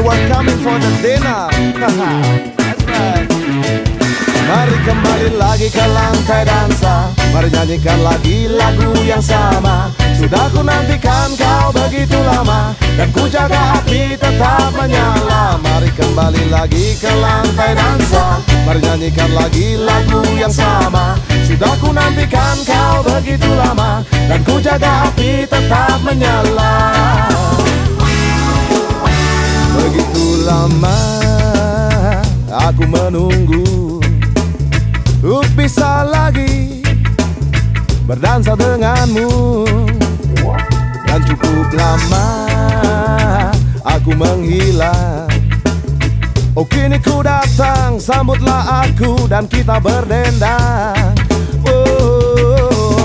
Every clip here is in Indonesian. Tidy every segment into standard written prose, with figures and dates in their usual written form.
were coming for the dinner. That's right. Mari kembali lagi ke lantai dansa, mari nyanyikan lagi lagu yang sama. Sudah ku nantikan kau begitu lama, dan ku jaga api tetap menyala. Mari kembali lagi ke lantai dansa, mari nyanyikan lagi lagu yang sama. Sudah ku nantikan kau begitu lama, dan ku jaga api tetap menyala. Begitu lama aku menunggu untuk bisa lagi berdansa denganmu, dan cukup lama aku menghilang. Oh kini ku datang, sambutlah aku dan kita berdendang. Oh.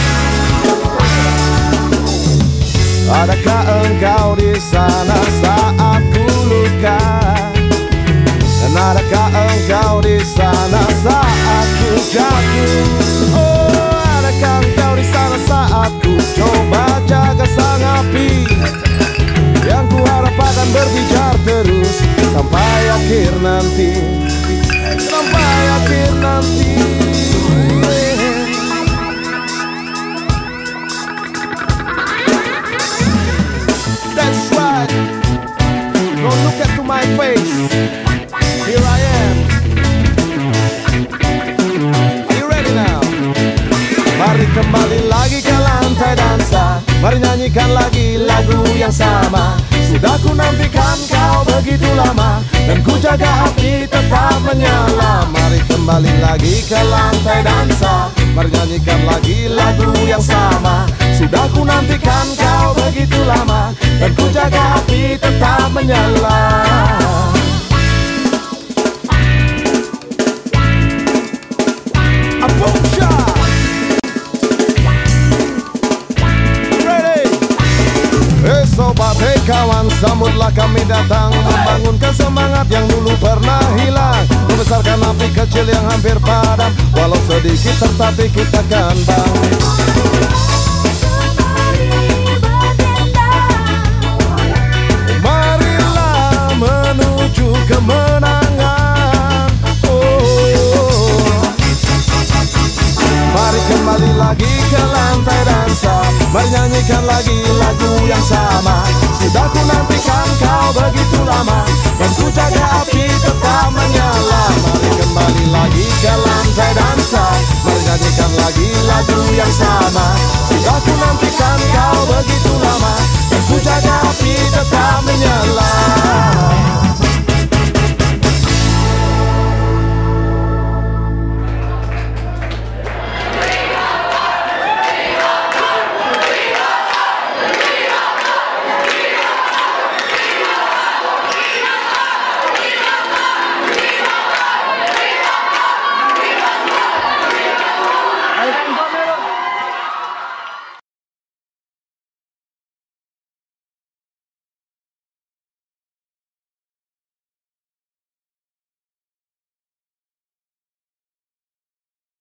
Adakah engkau di sana saat ku luka? Dan adakah engkau di sana saat ku jatuh? Oh, adakah engkau di sana saat ku coba jaga sang api yang ku harap akan berbijar terus sampai akhir nanti, sampai akhir nanti. That's right. Don't look at to my face. Here I am. Are you ready now? Mari kembali lagi ke lantai dansa, mari nyanyikan lagi lagu yang sama. Sudah ku nantikan kau begitu lama, dan ku jaga api tetap menyala. Mari kembali lagi ke lantai dansa, mari nyanyikan lagi lagu yang sama. Sudah ku nantikan kau begitu lama, dan ku jaga api tetap menyala. Sobat, hei kawan, sambutlah kami datang, membangunkan semangat yang dulu pernah hilang, membesarkan api kecil yang hampir padam, walau sedikit tetapi kita kan bangkit. Marilah menuju kemenangan. Oh. Mari kembali lagi ke lantai dansa, mari nyanyikan lagi lagu yang sama. Sudah ku nantikan kau begitu lama, dan ku jaga api tetap menyala. Mari kembali lagi ke lantai dansa, mari nyanyikan lagi lagu yang sama. Sudah ku nantikan kau begitu lama, dan ku jaga api tetap menyala.